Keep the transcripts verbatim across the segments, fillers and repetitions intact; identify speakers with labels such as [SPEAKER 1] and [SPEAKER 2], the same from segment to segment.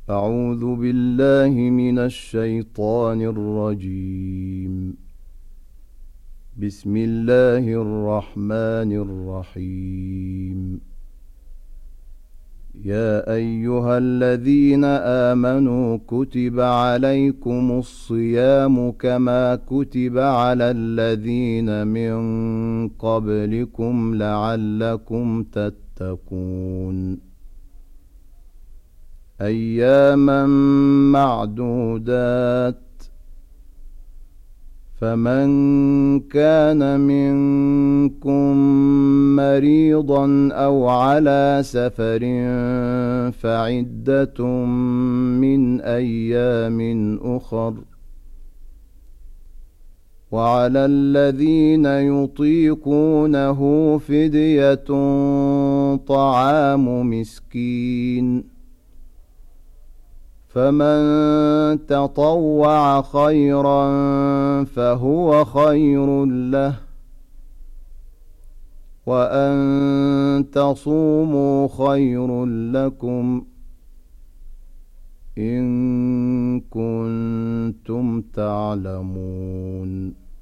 [SPEAKER 1] أعوذ بالله من الشيطان الرجيم. بسم الله الرحمن الرحيم. يا أيها الذين آمنوا كتب عليكم الصيام كما كتب على الذين من قبلكم لعلكم تتقون. أياما معدودات، فمن كان منكم مريضا أو على سفر فعدة من أيام أخر، وعلى الذين يطيقونه فدية طعام مسكين، فمن تطوع خيرا فهو خير له، وأن تصوموا خير لكم إن كنتم تعلمون.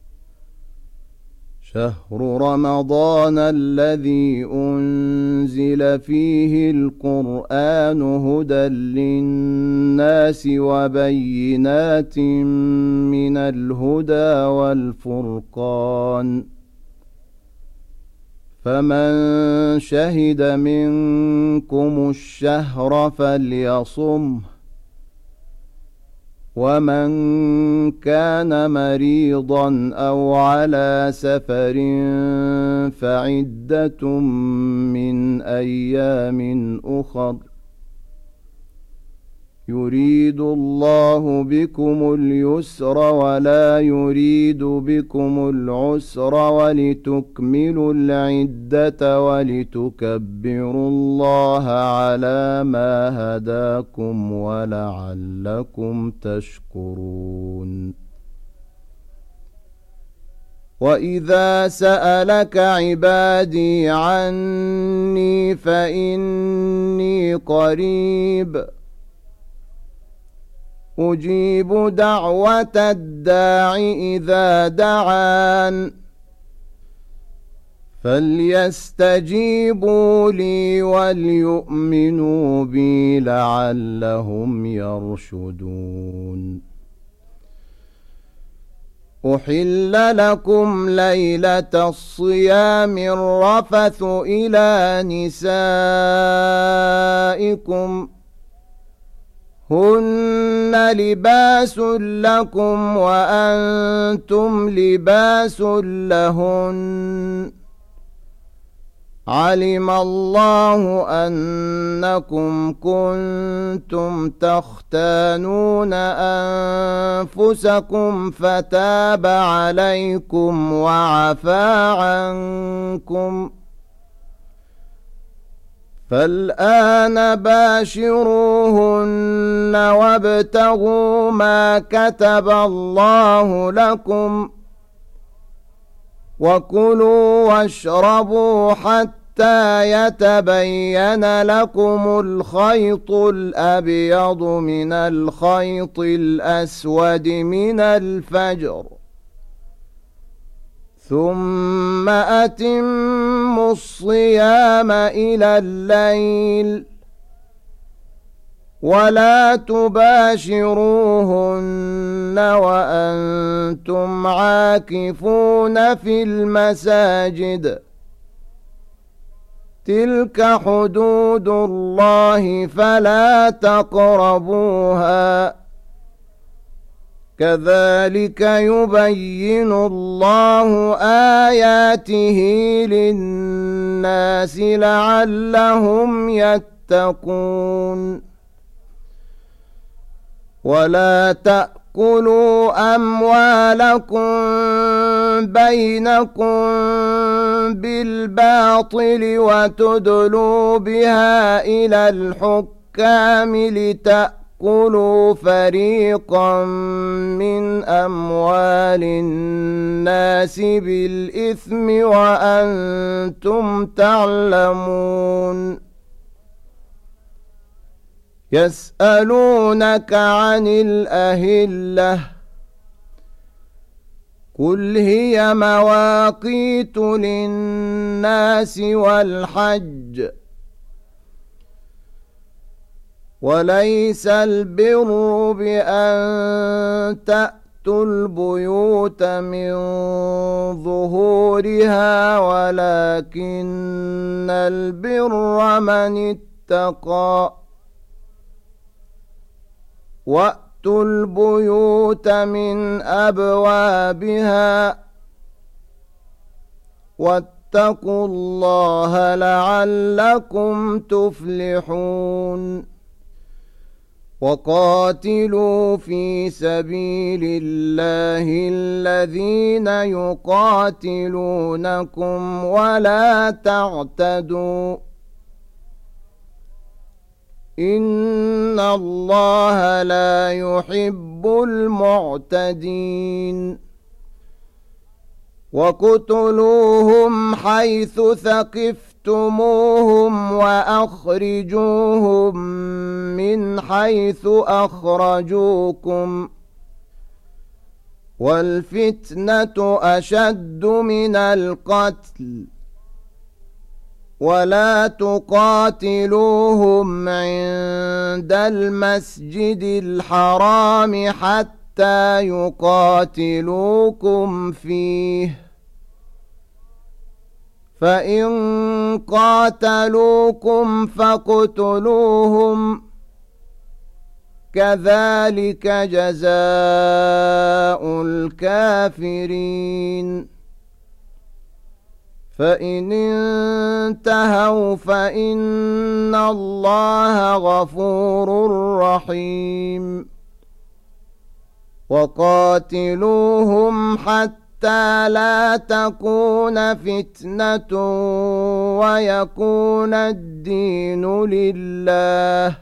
[SPEAKER 1] شهر رمضان الذي أنزل فيه القرآن هدى للناس وبينات من الهدى والفرقان، فمن شهد منكم الشهر فليصمه، ومن كان مريضا أو على سفر فعدة من أيام أخر، يريد الله بكم اليسر ولا يريد بكم العسر، ولتكملوا العدة ولتكبروا الله على ما هداكم ولعلكم تشكرون. وإذا سألك عبادي عني فإني قريب أجيب دعوة الداع إذا دعان، فليستجيبوا لي وليؤمنوا بي لعلهم يرشدون. أحل لكم ليلة الصيام الرفث إلى نسائكم هن لباس لكم وأنتم لباس لهن، علم الله أنكم كنتم تختانون أنفسكم فتاب عليكم وعفى عنكم، فالآن باشروهن وابتغوا ما كتب الله لكم، وكلوا واشربوا حتى يتبين لكم الخيط الأبيض من الخيط الأسود من الفجر، ثم أتموا الصيام إلى الليل، ولا تباشروهن وأنتم عاكفون في المساجد، تلك حدود الله فلا تقربوها، كذلك يبين الله آياته للناس لعلهم يتقون. ولا تأكلوا أموالكم بينكم بالباطل وتدلوا بها إلى الحكام لتأكلوا فريقا من أموال الناس بالإثم وأنتم تعلمون. يسألونك عن الأهلة قل هي مواقيت للناس والحج وليس البر بأن تأتوا البيوت من ظهورها ولكن البر من اتقى وأتوا البيوت من أبوابها واتقوا الله لعلكم تفلحون وقاتلوا في سبيل الله الذين يقاتلونكم ولا تعتدوا إن الله لا يحب المعتدين وقتلوهم حيث ثقفتموهم وأخرجوهم من حيث أخرجوكم والفتنة أشد من القتل ولا تقاتلوهم عند المسجد الحرام حتى يقاتلوكم فيه فإن قاتلوكم فاقتلوهم كذلك جزاء الكافرين فإن انتهوا فإن الله غفور رحيم وقاتلوهم حتى لا تكون فتنة ويكون الدين لله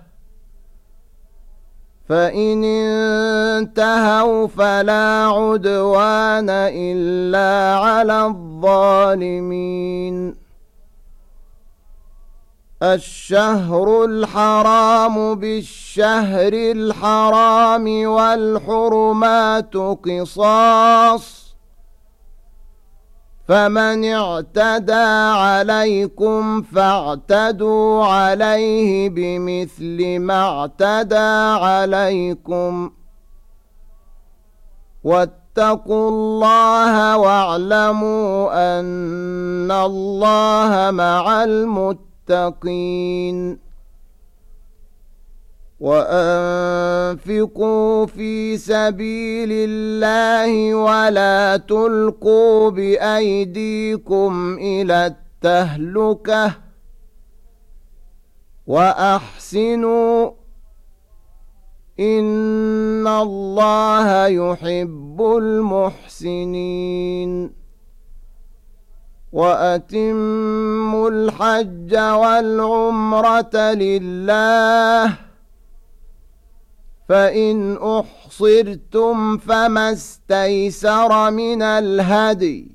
[SPEAKER 1] فإن انتهوا فلا عدوان إلا على الظالمين الشهر الحرام بالشهر الحرام والحرمات قصاص فمن اعتدى عليكم فاعتدوا عليه بمثل ما اعتدى عليكم واتقوا الله واعلموا أن الله مع المتقين وأنفقوا في سبيل الله ولا تلقوا بأيديكم إلى التهلكة وأحسنوا إن الله يحب المحسنين وأتموا الحج والعمرة لله فإن أحصرتم فما استيسر من الهدي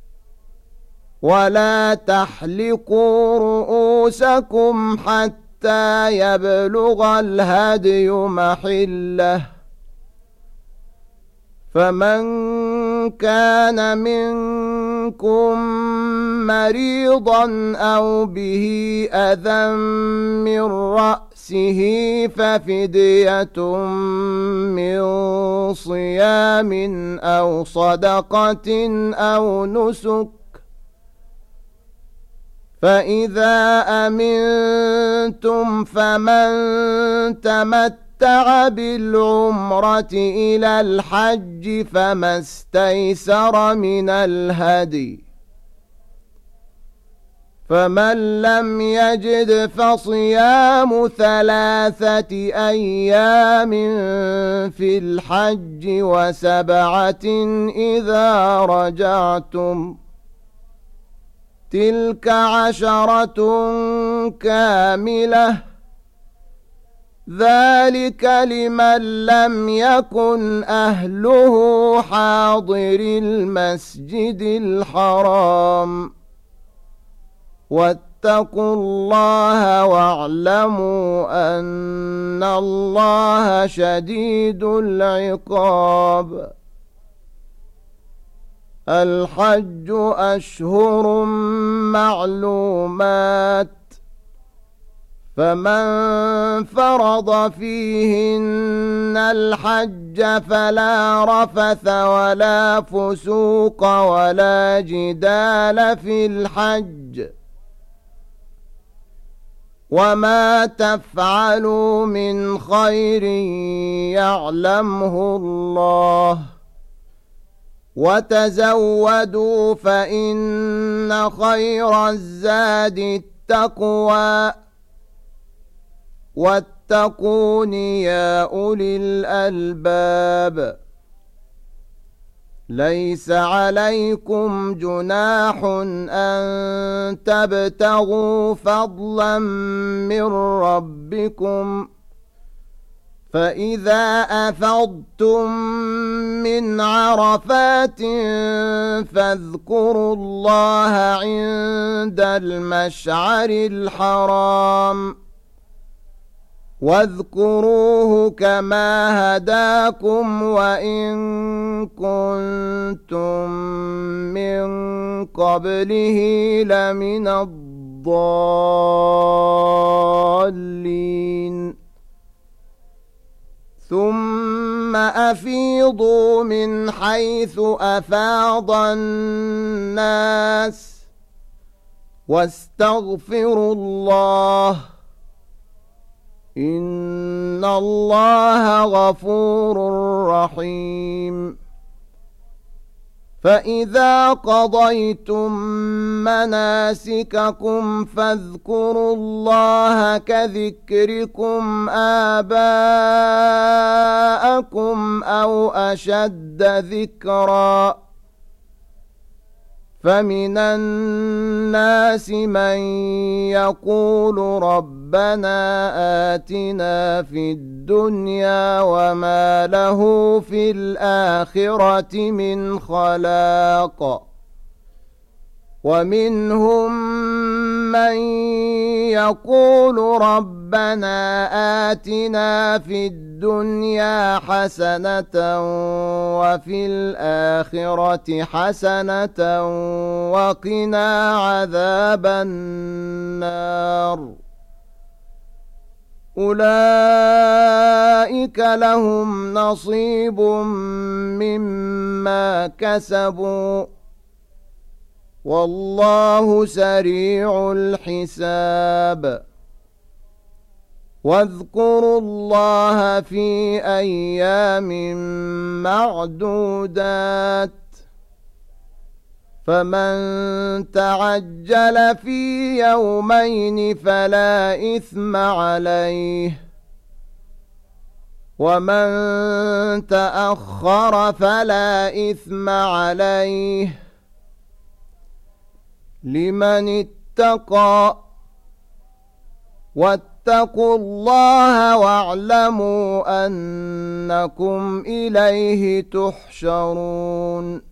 [SPEAKER 1] ولا تحلقوا رؤوسكم حتى يبلغ الهدي محله فمن كان منكم مريضا أو به أذى من رأسه ففدية من صيام أو صدقة أو نسك فإذا أمنتم فمن تمتع بالعمرة إلى الحج فما استيسر من الهدي فمن لم يجد فصيام ثلاثة أيام في الحج وسبعة إذا رجعتم تلك عشرة كاملة ذلك لمن لم يكن أهله حاضر المسجد الحرام واتقوا الله واعلموا أن الله شديد العقاب. الحج أشهر معلومات، فمن فرض فيهن الحج فلا رفث ولا فسوق ولا جدال في الحج، وما تفعلوا من خير يعلمه الله، وتزودوا فإن خير الزاد التقوى، واتقون يا أولي الألباب. ليس عليكم جناح أن تبتغوا فضلا من ربكم، فإذا أفضتم من عرفات فاذكروا الله عند المشعر الحرام، واذكروه كما هداكم وإن كنتم من قبله لمن الضالين. ثم أفيضوا من حيث أفاض الناس واستغفروا الله، إن الله غفور رحيم. فإذا قضيتم مناسككم فاذكروا الله كذكركم آباءكم أو أشد ذكرًا، فمن الناس من يقول ربنا آتنا في الدنيا وما له في الآخرة من خلاق، ومنهم من يقول ربنا آتنا في الدنيا حسنة وفي الآخرة حسنة وقنا عذاب النار. أولئك لهم نصيب مما كسبوا والله سريع الحساب. واذكروا الله في أيام معدودات، فمن تعجل في يومين فلا إثم عليه، ومن تأخر فلا إثم عليه، لمن اتقى. واتقوا الله واعلموا أنكم إليه تحشرون.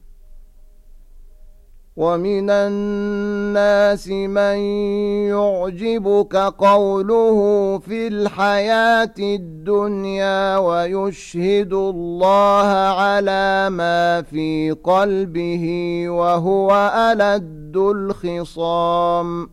[SPEAKER 1] ومن الناس من يعجبك قوله في الحياة الدنيا ويشهد الله على ما في قلبه وهو ألد الخصام.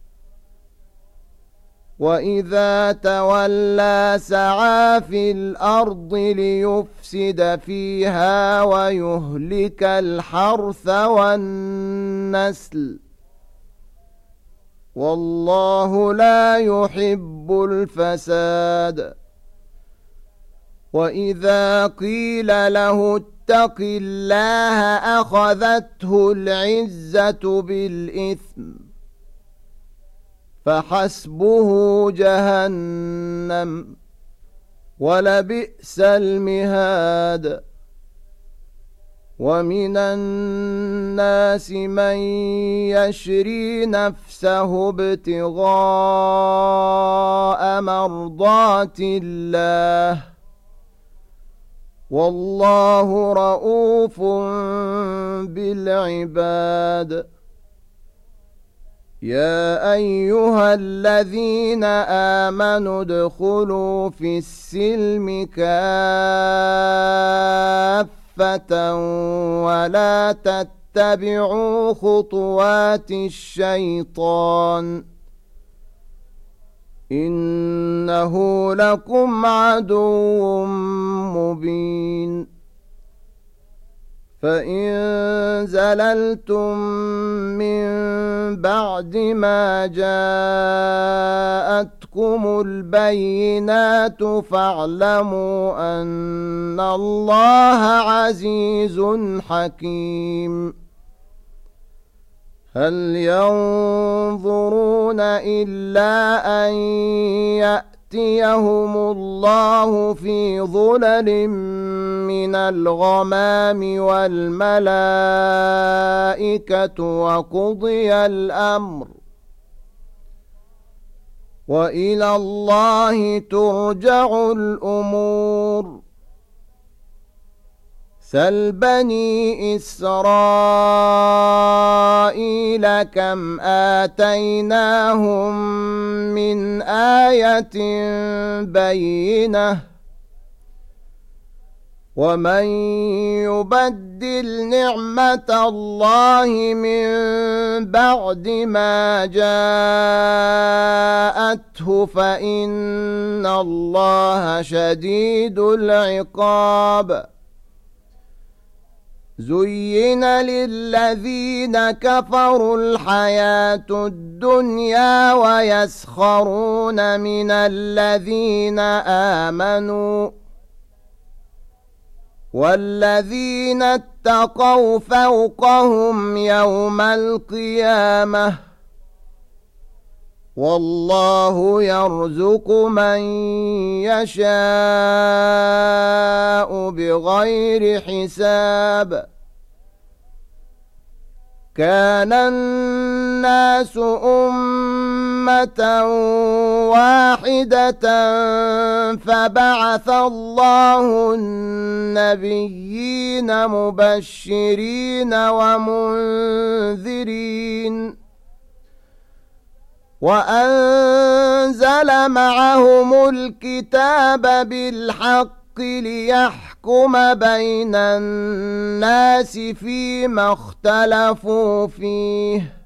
[SPEAKER 1] وإذا تولى سعى في الأرض ليفسد فيها ويهلك الحرث والنسل، والله لا يحب الفساد. وإذا قيل له اتق الله أخذته العزة بالإثم، فحسبه جهنم ولبئس المهاد. ومن الناس من يشري نفسه ابتغاء مرضات الله، والله رؤوف بالعباد. يا أيها الذين آمنوا ادخلوا في السلم كافة ولا تتبعوا خطوات الشيطان إنه لكم عدو مبين فإن زللتم من بعد ما جاءتكم البينات فاعلموا أن الله عزيز حكيم هل ينظرون إلا أن يأتيهم الله في ظلل من الغمام والملائكة وقضي الأمر وإلى الله ترجع الأمور سل بني إسرائيل كم آتيناهم من آية بينة ومن يبدل نعمة الله من بعد ما جاءته فإن الله شديد العقاب زين للذين كفروا الحياة الدنيا ويسخرون من الذين آمنوا والذين اتقوا فوقهم يوم القيامة والله يرزق من يشاء بغير حساب كان الناس أمة واحدة فبعث الله النبيين مبشرين ومنذرين وأنزل معهم الكتاب بالحق ليحكم بين الناس فيما اختلفوا فيه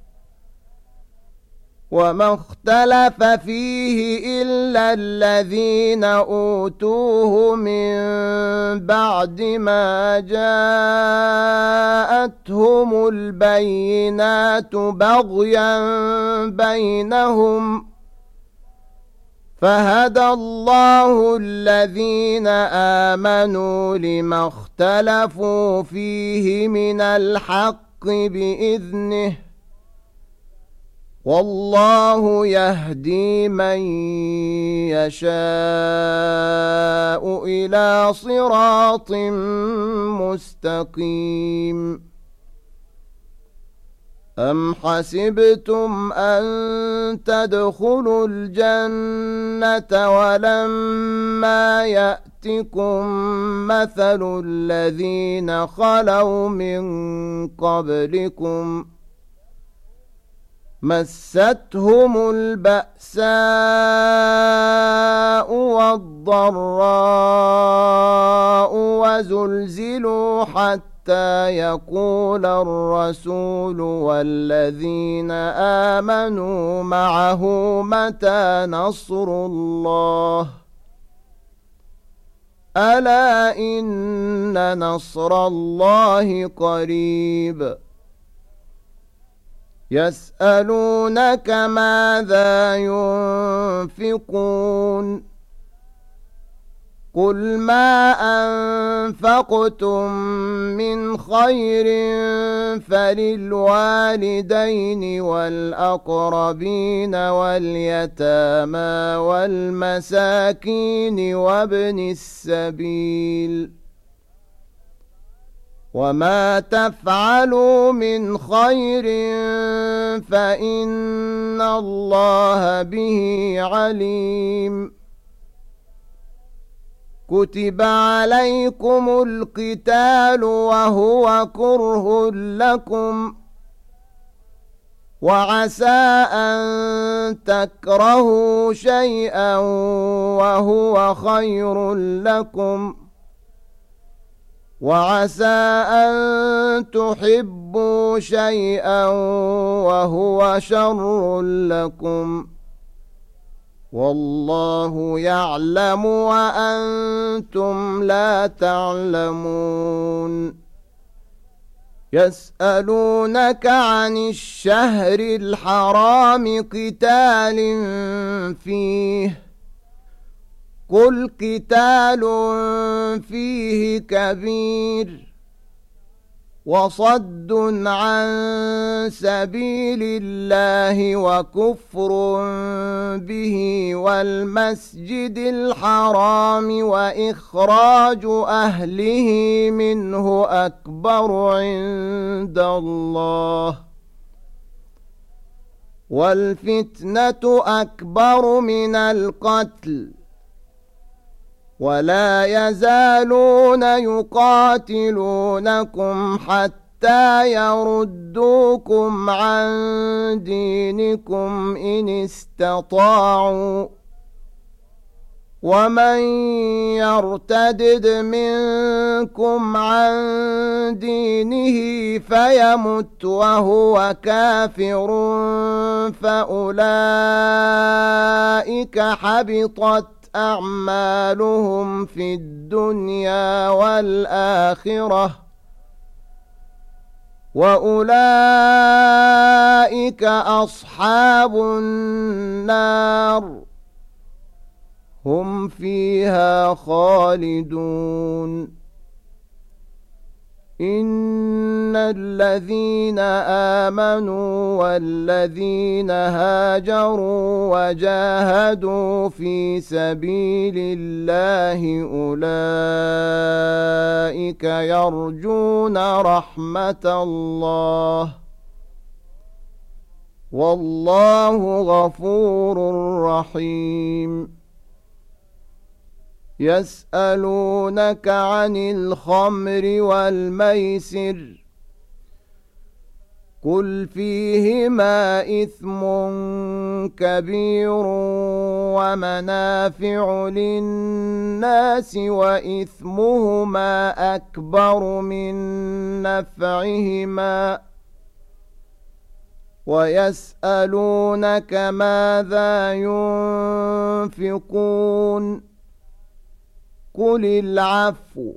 [SPEAKER 1] وما اختلف فيه إلا الذين أوتوه من بعد ما جاءتهم البينات بغيا بينهم فهدى الله الذين آمنوا لما اختلفوا فيه من الحق بإذنه والله يهدي من يشاء إلى صراط مستقيم أم حسبتم أن تدخلوا الجنة ولما يأتكم مثل الذين خلوا من قبلكم مستهم البأساء والضراء وزلزلوا حتى يقول الرسول والذين آمنوا معه متى نصر الله ألا إن نصر الله قريب يسألونك ماذا ينفقون قل ما أنفقتم من خير فللوالدين والأقربين واليتامى والمساكين وابن السبيل وما تفعلوا من خير فإن الله به عليم كتب عليكم القتال وهو كره لكم وعسى أن تكرهوا شيئا وهو خير لكم، وعسى أن تحبوا شيئا وهو شر لكم، والله يعلم وأنتم لا تعلمون. يسألونك عن الشهر الحرام قتال فيه، قل قتال فيه كبير، وصد عن سبيل الله وكفر به والمسجد الحرام وإخراج أهله منه أكبر عند الله، والفتنة أكبر من القتل، ولا يزالون يقاتلونكم حتى يردوكم عن دينكم إن استطاعوا، ومن يرتدد منكم عن دينه فيمت وهو كافر فأولئك حبطت أعمالهم في الدنيا والآخرة، وأولئك أصحاب النار هم فيها خالدون. إن الذين آمنوا والذين هاجروا وجاهدوا في سبيل الله أولئك يرجون رحمة الله، والله غفور رحيم. يسألونك عن الخمر والميسر، قل فيهما إثم كبير ومنافع للناس وإثمهما أكبر من نفعهما، ويسألونك ماذا ينفقون، قل العفو،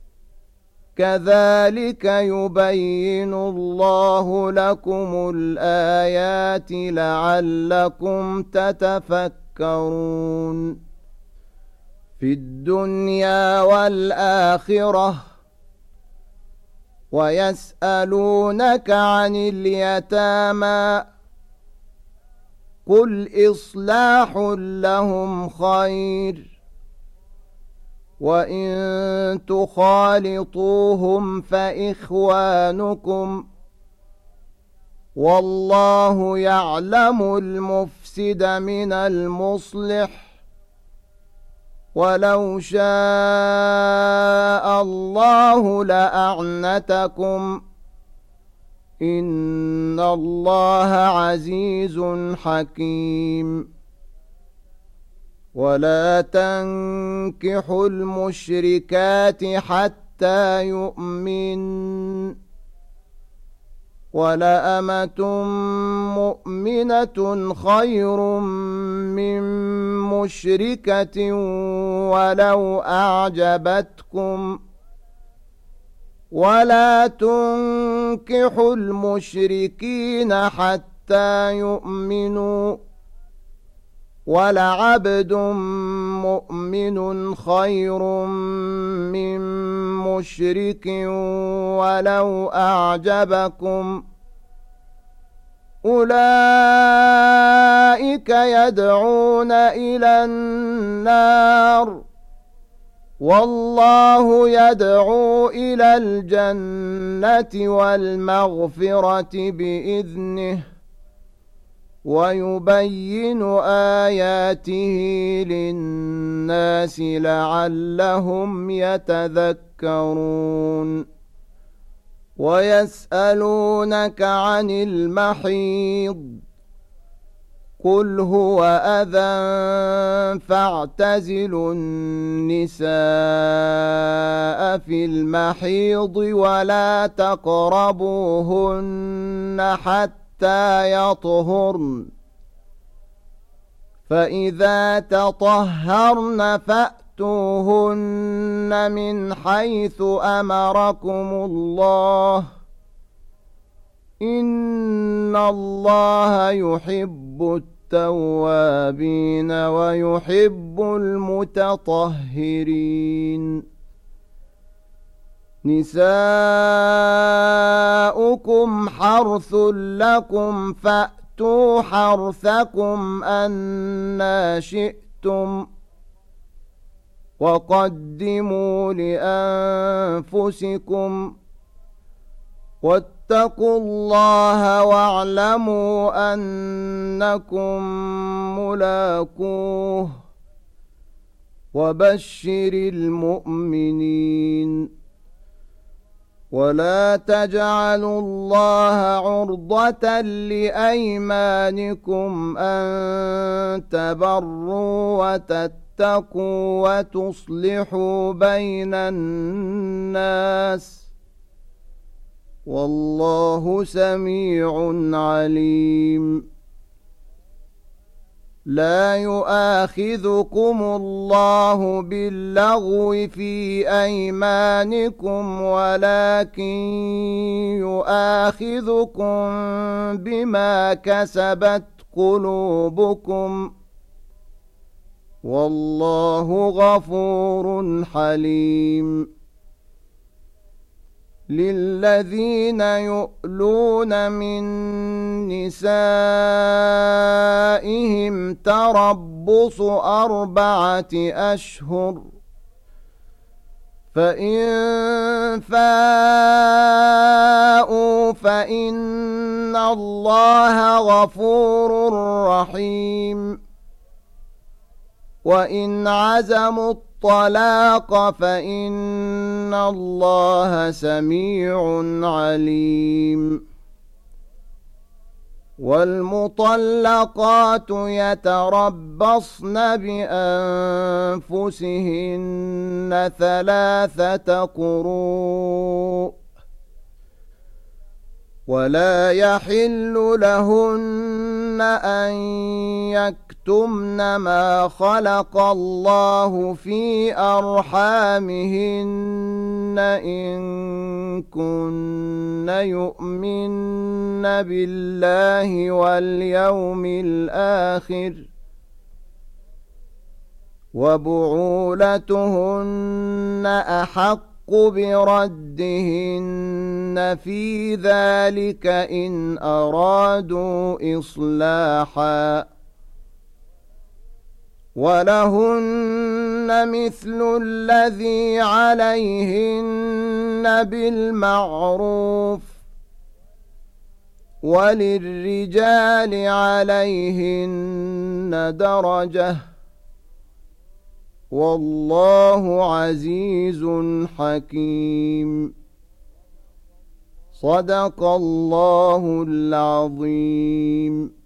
[SPEAKER 1] كذلك يبين الله لكم الآيات لعلكم تتفكرون. في الدنيا والآخرة. ويسألونك عن اليتامى، قل إصلاح لهم خير، وإن تخالطوهم فإخوانكم، والله يعلم المفسد من المصلح، ولو شاء الله لأعنتكم، إن الله عزيز حكيم. ولا تنكحوا المشركات حتى يؤمن، ولأمة مؤمنة خير من مشركة ولو أعجبتكم، ولا تنكحوا المشركين حتى يؤمنوا، ولعبد مؤمن خير من مشرك ولو أعجبكم، أولئك يدعون إلى النار، والله يدعو إلى الجنة والمغفرة بإذنه، ويبين آياته للناس لعلهم يتذكرون. ويسألونك عن المحيض قل هو أذى فاعتزلوا النساء في المحيض ولا تقربوهن حتى يطهرن فإذا تطهرن فأتوهن من حيث أمركم الله إن الله يحب التوابين ويحب المتطهرين نساؤكم حرث لكم فأتوا حرثكم أنى شئتم وقدموا لأنفسكم واتقوا الله واعلموا أنكم ملاقوه وبشر المؤمنين ولا تجعلوا الله عرضة لأيمانكم أن تبروا وتتقوا وتصلحوا بين الناس والله سميع عليم لا يؤاخذكم الله باللغو في أيمانكم ولكن يؤاخذكم بما كسبت قلوبكم والله غفور حليم للذين يؤلون من نسائهم تربص أربعة أشهر فإن فاءوا فإن الله غفور رحيم وإن عزموا الطلاق فإن الله سميع عليم والمطلقات يتربصن بأنفسهن ثلاثة قروء ولا يحل لهن أن يكتمن ما خلق الله في أرحامهن إن كن يؤمن بالله واليوم الآخر وبعولتهن أحق بردهن في ذلك إن أرادوا إصلاحا ولهن مثل الذي عليهن بالمعروف وللرجال عليهن درجة والله عزيز حكيم صدق الله العظيم.